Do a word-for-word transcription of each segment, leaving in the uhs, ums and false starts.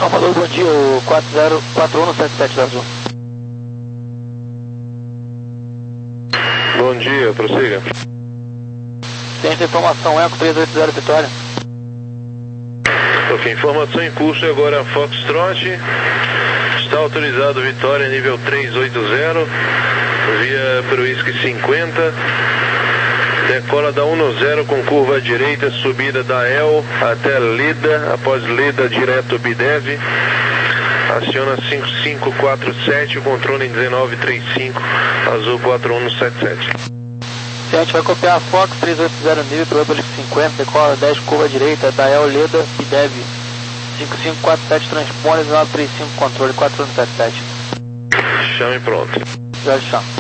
Alô, bom dia, o quatro zero quatro um sete sete da Azul. Bom dia, prossiga. Ciência informação, Eco três oito zero Vitória. Ok, informação em curso agora Foxtrot. Está autorizado Vitória nível trezentos e oitenta, via Proisc cinquenta. Decola da cem com curva à direita, subida da E L até Leda, após Leda direto Bidev. Aciona cinco cinco quatro sete, controle em dezenove trinta e cinco, Azul quatro um sete sete. A gente vai copiar a Fox três oito zero nível para o Proisc cinquenta, decola dez curva à direita, da E L Leda Bidev. cinco cinco quatro sete transpone, dezenove trinta e cinco, controle quatro um sete sete. Chame pronto. Já chama.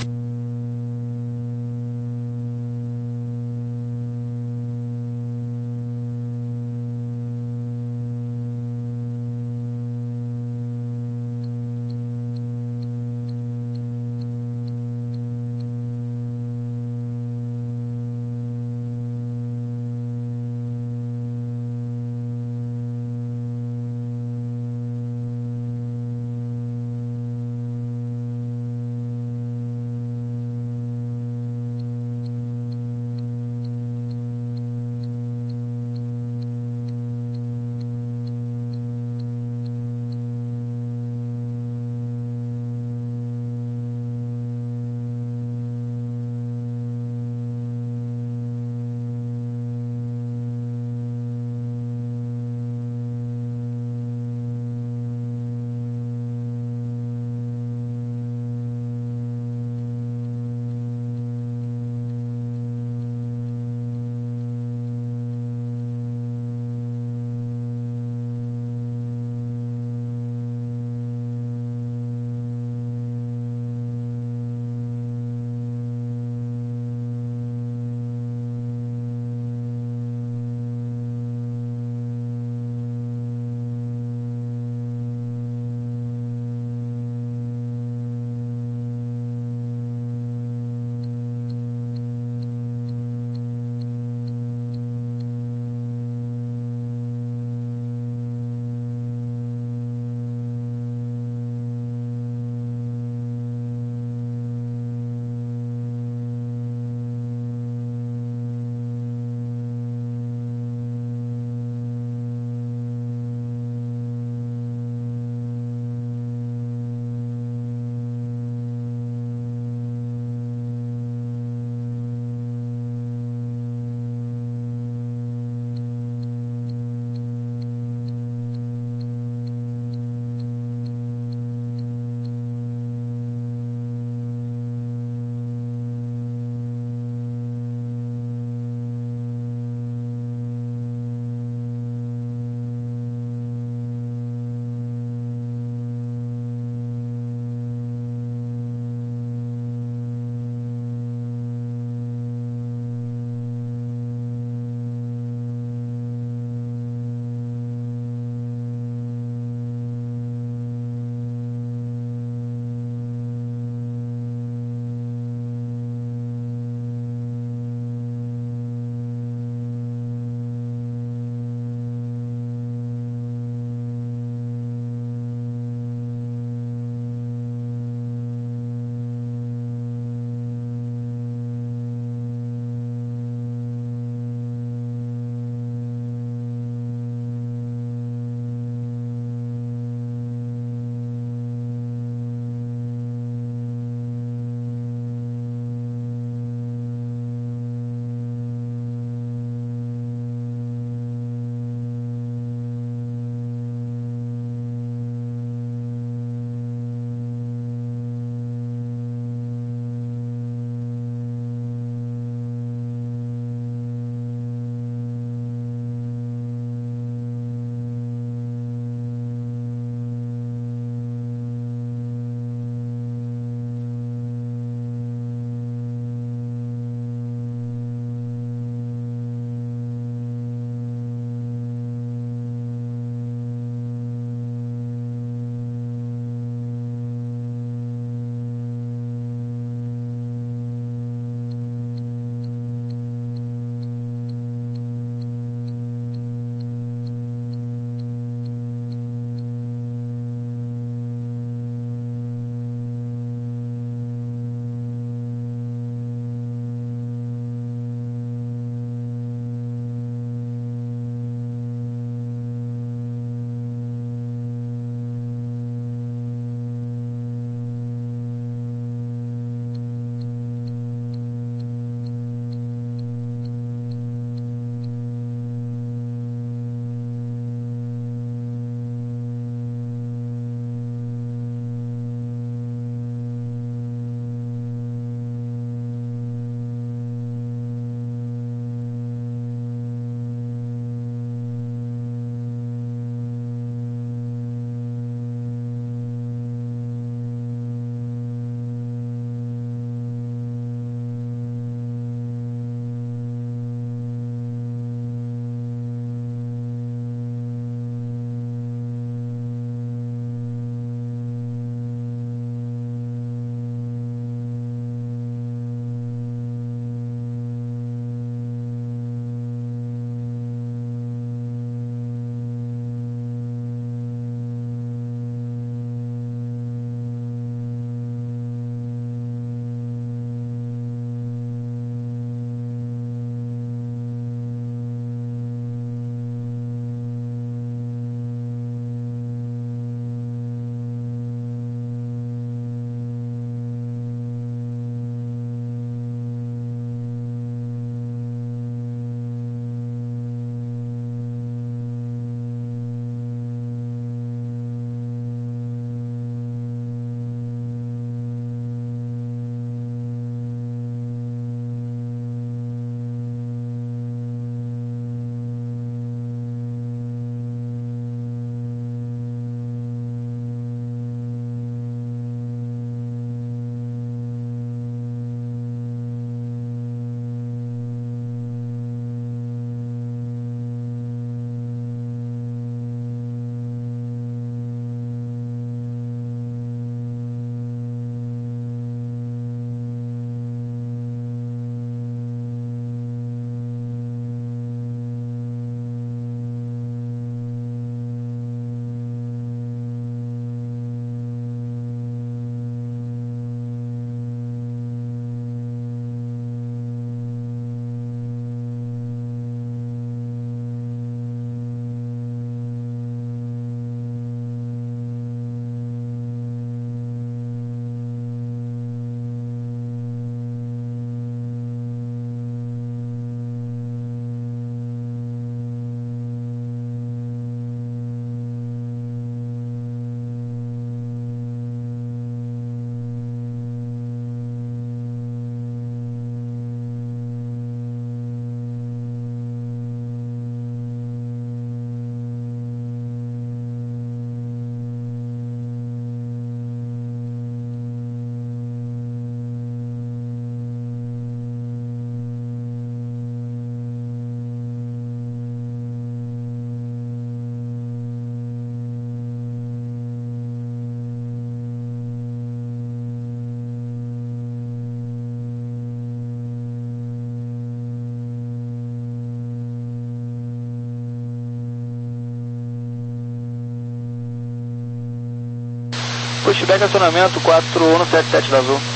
Pushback acionamento quatro um sete sete da Azul.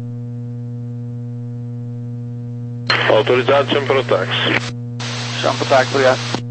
Autorizado, chama para o táxi. Chama para o táxi, obrigado.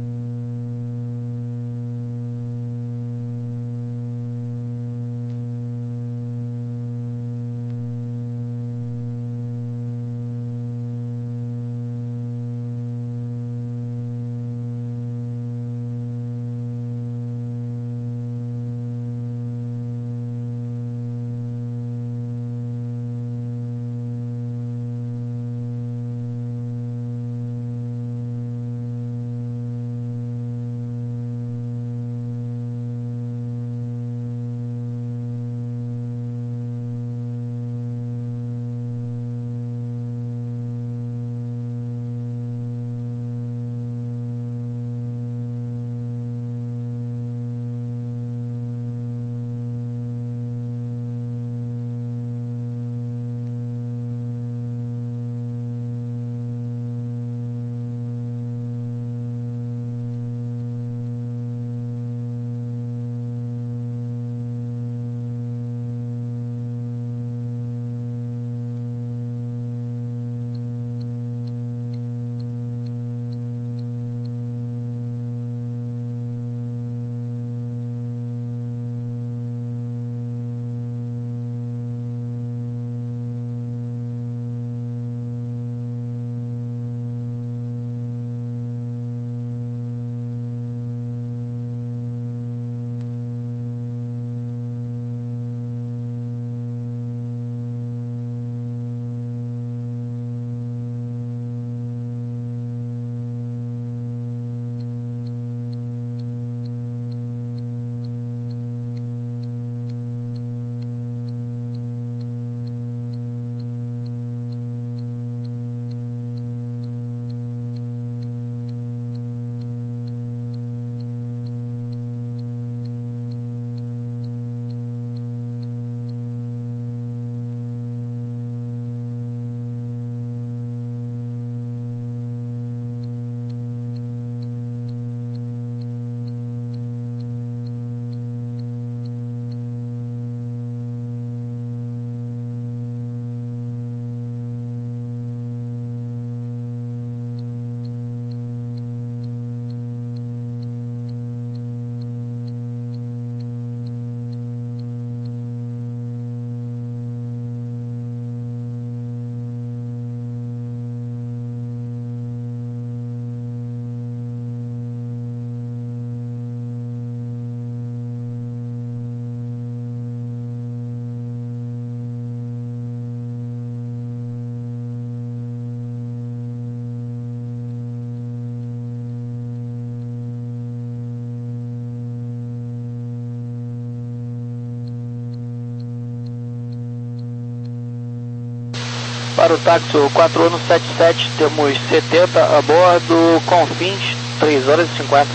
Para o táxi quatro um sete sete, temos setenta a bordo, Confins, três horas e cinquenta.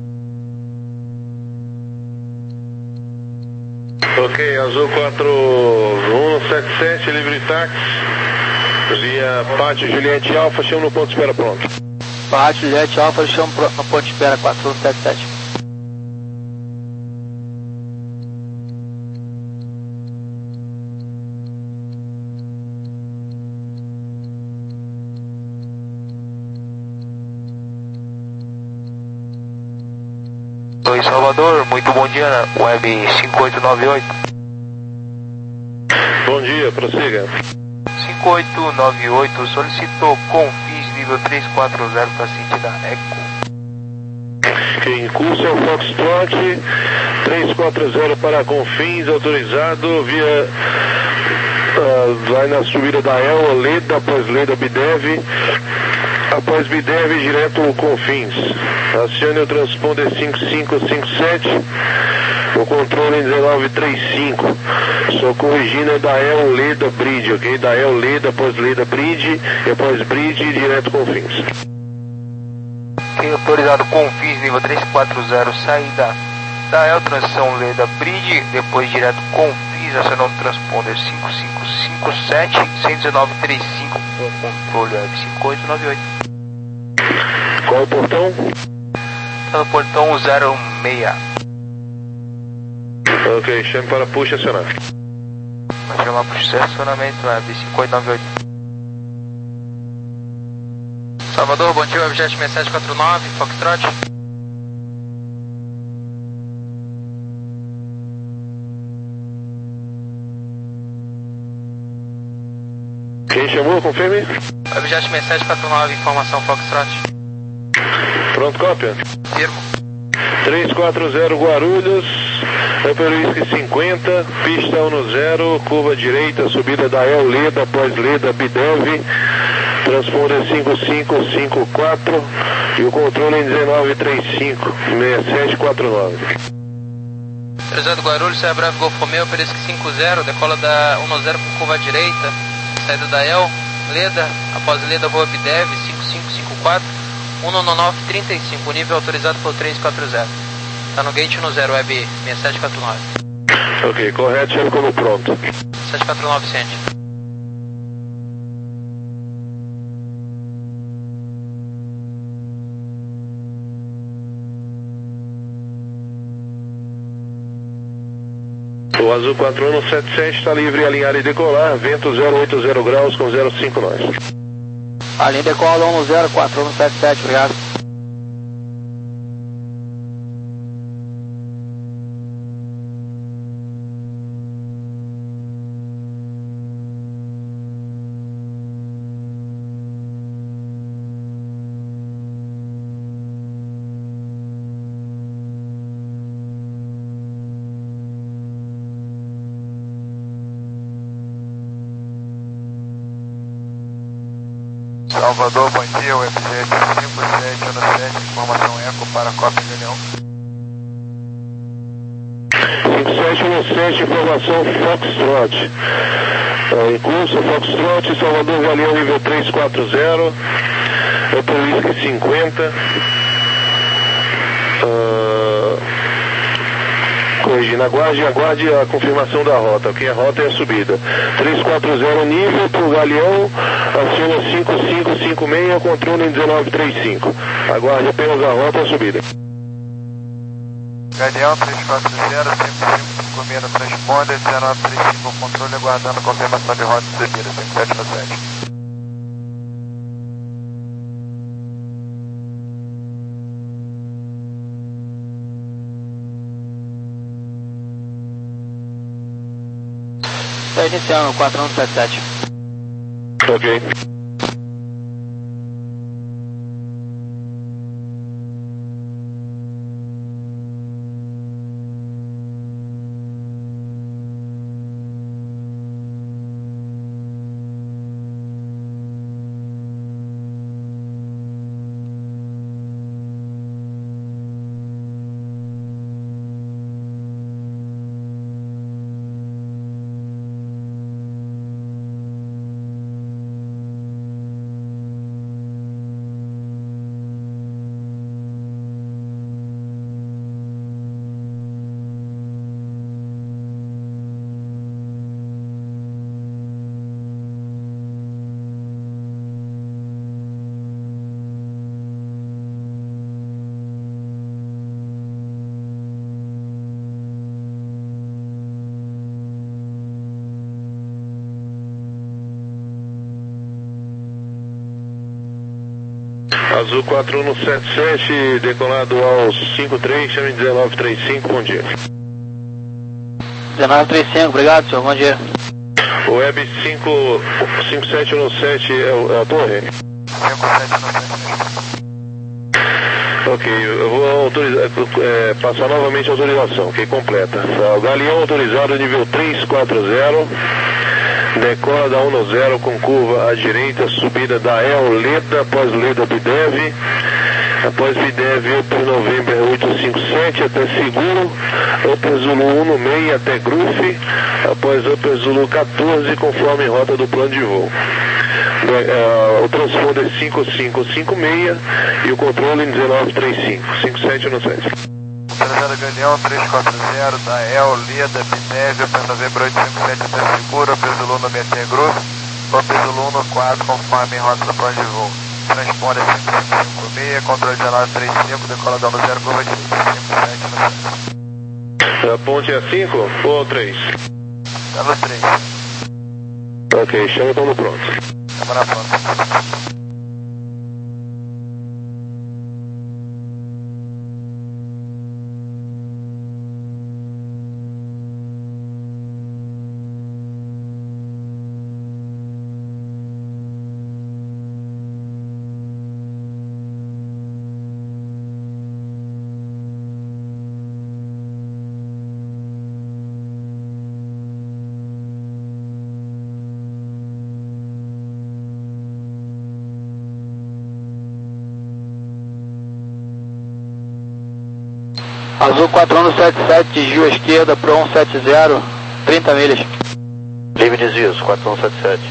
Ok, Azul quatro um sete sete, livre táxi, via Pátio Juliette Alfa, chama no ponto de espera pronto. Pátio Juliette Alfa, chama no ponto de espera quatro um sete sete. Oi, Salvador, muito bom dia, Web cinco oito nove oito. Bom dia, prossiga. cinco oito nove oito solicitou Confins nível três quatro zero para City da Eco. Em curso é o Foxtrot, três quatro zero para Confins, autorizado via... Uh, vai na subida da El, Leda, após Leda, Bidev, após Bidev, direto Confins. Acione o transponder cinco cinco cinco sete, o controle dezenove trinta e cinco. Sou corrigindo da El, Leda, Bridge, ok? Da El, Leda, após Leda, Bridge, e após Bridge, direto Confins. Ok, autorizado Confins nível três quatro zero, saída da El, transição Leda, Bridge, depois direto Confins, acionando o transponder cinco cinco cinco sete, cento e dezenove trinta e cinco com controle F cinco oito nove oito. Qual é o portão? Tá no portão zero seis. Ok, chame para push acionar. Vai chamar para o estacionamento Web cinco oito nove oito. Salvador, bom dia, Webjet seis sete quatro nove, Foxtrot. Quem chamou, confirme. Webjet seis sete quatro nove, informação Foxtrot. Pronto, cópia. Firmo. três quatro zero Guarulhos, Upper Whisky cinquenta, pista um zero, curva direita, subida da El Leda, pós Leda, Bidev, transponder cinco cinco cinco quatro e o controle em dezenove trinta e cinco, seis sete quatro nove. Cruzado Guarulhos, sai breve Golf Romeo, Upper Whisky cinco zero, decola da um zero com curva direita, saída da El Leda, após Leda voa Bidev, cinco cinco cinco quatro. um nove trinta e cinco, nível autorizado por três quatro zero. Tá no gate um zero, web seis sete quatro nove. Ok, correto, chame como pronto. sete quatro nove, sente. O Azul quatro um sete sete está livre, alinhar e decolar, vento zero oito zero graus com zero cinco nós. A linha decola um zero quatro um sete sete, obrigado. Salvador, bom dia, Webjet cinco sete um sete, informação Eco para Copa de Leão. cinco sete um sete, informação Foxtrot. Uh, em curso, Foxtrot, Salvador Galeão nível três quatro zero, Upper Whisky cinquenta. Uh, corrigindo, aguarde, aguarde a confirmação da rota, ok? A rota é a subida. três quatro zero nível para o Galeão, aciona cinco cinco cinco seis, controle em dezenove trinta e cinco. Aguarde apenas a rota e a subida. Galeão três quatro zero, cinco cinco cinco seis no transponder, dezenove trinta e cinco, controle aguardando confirmação de rota e subida, cinco sete um sete. Está iniciando quatro um sete sete. Ok. Azul quatro um sete sete, decolado aos cinco três, chame dezenove trinta e cinco, bom dia. dezenove trinta e cinco, obrigado, senhor, bom dia. O Web cinco sete um sete é a torre? cinco sete um sete. Ok, eu vou autorizar, é, passar novamente a autorização, ok, completa. O Galeão autorizado nível três quatro zero, decola da um zero com curva à direita, subida da El Leda, após Leda Bidev, após Bidev Upper November oito cinco sete até Seguro, Upper Zulu um seis até Gruff, após Upper Zulu quatorze conforme rota do plano de voo. Uh, o transponder é cinco cinco cinco seis e o controle em dezenove trinta e cinco, cinco sete um sete. Autorizado Galeão três quatro zero, da El Leda, Bidev, Upper November oito cinco sete até Seguro, Upper Zulu no até Gruff, Upper Zulu no quatro conforme rota do plano de voo. Transponder cinco cinco cinco seis, controle dezenove trinta e cinco, decola da um zero, curva direita, cinco sete um sete. A ponte é a cinco ou a três? Tá no três. Ok, chama então no pronto. Tamo na ponta. Azul quatro um sete sete, desvio à esquerda para um sete zero, trinta milhas. Livre desvios, quatro um sete sete.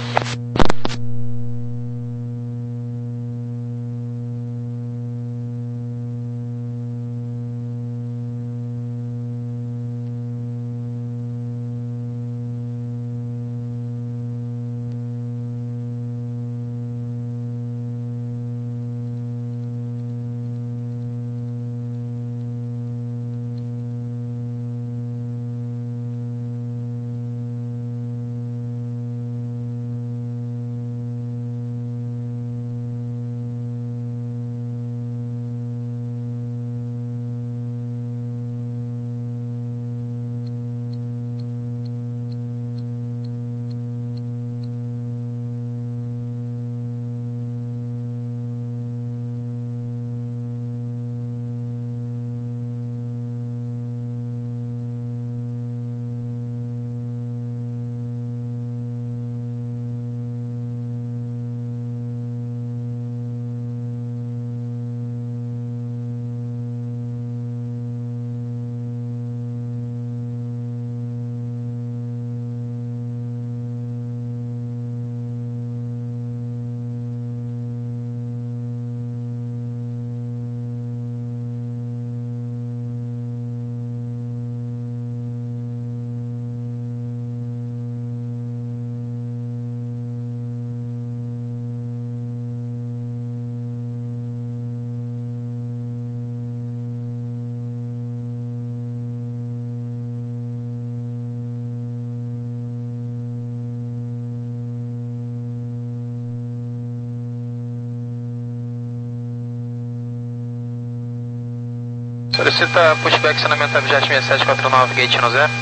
Solicita pushback estacionamento Abjet seis sete quatro nove, gate no zero.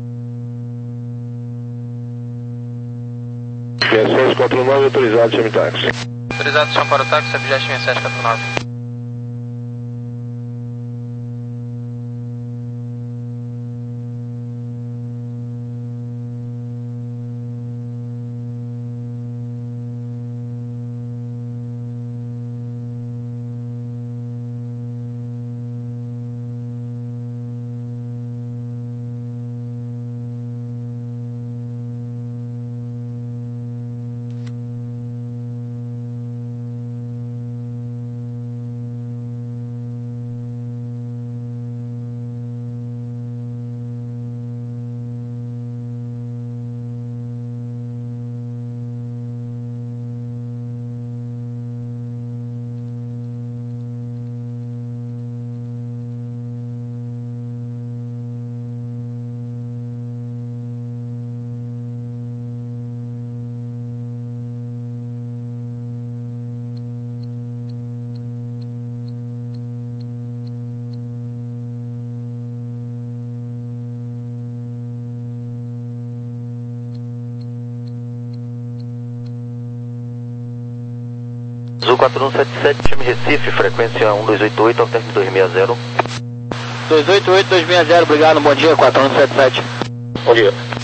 seis sete quatro nove, autorizado, chame táxi. Autorizado, chama para o táxi, Abjet seis sete quatro nove. Azul quatro um sete sete, time Recife, frequência um dois oito oito, ao término dois seis zero. dois oito oito, dois seis zero, obrigado, bom dia, quatro um sete sete. Bom dia.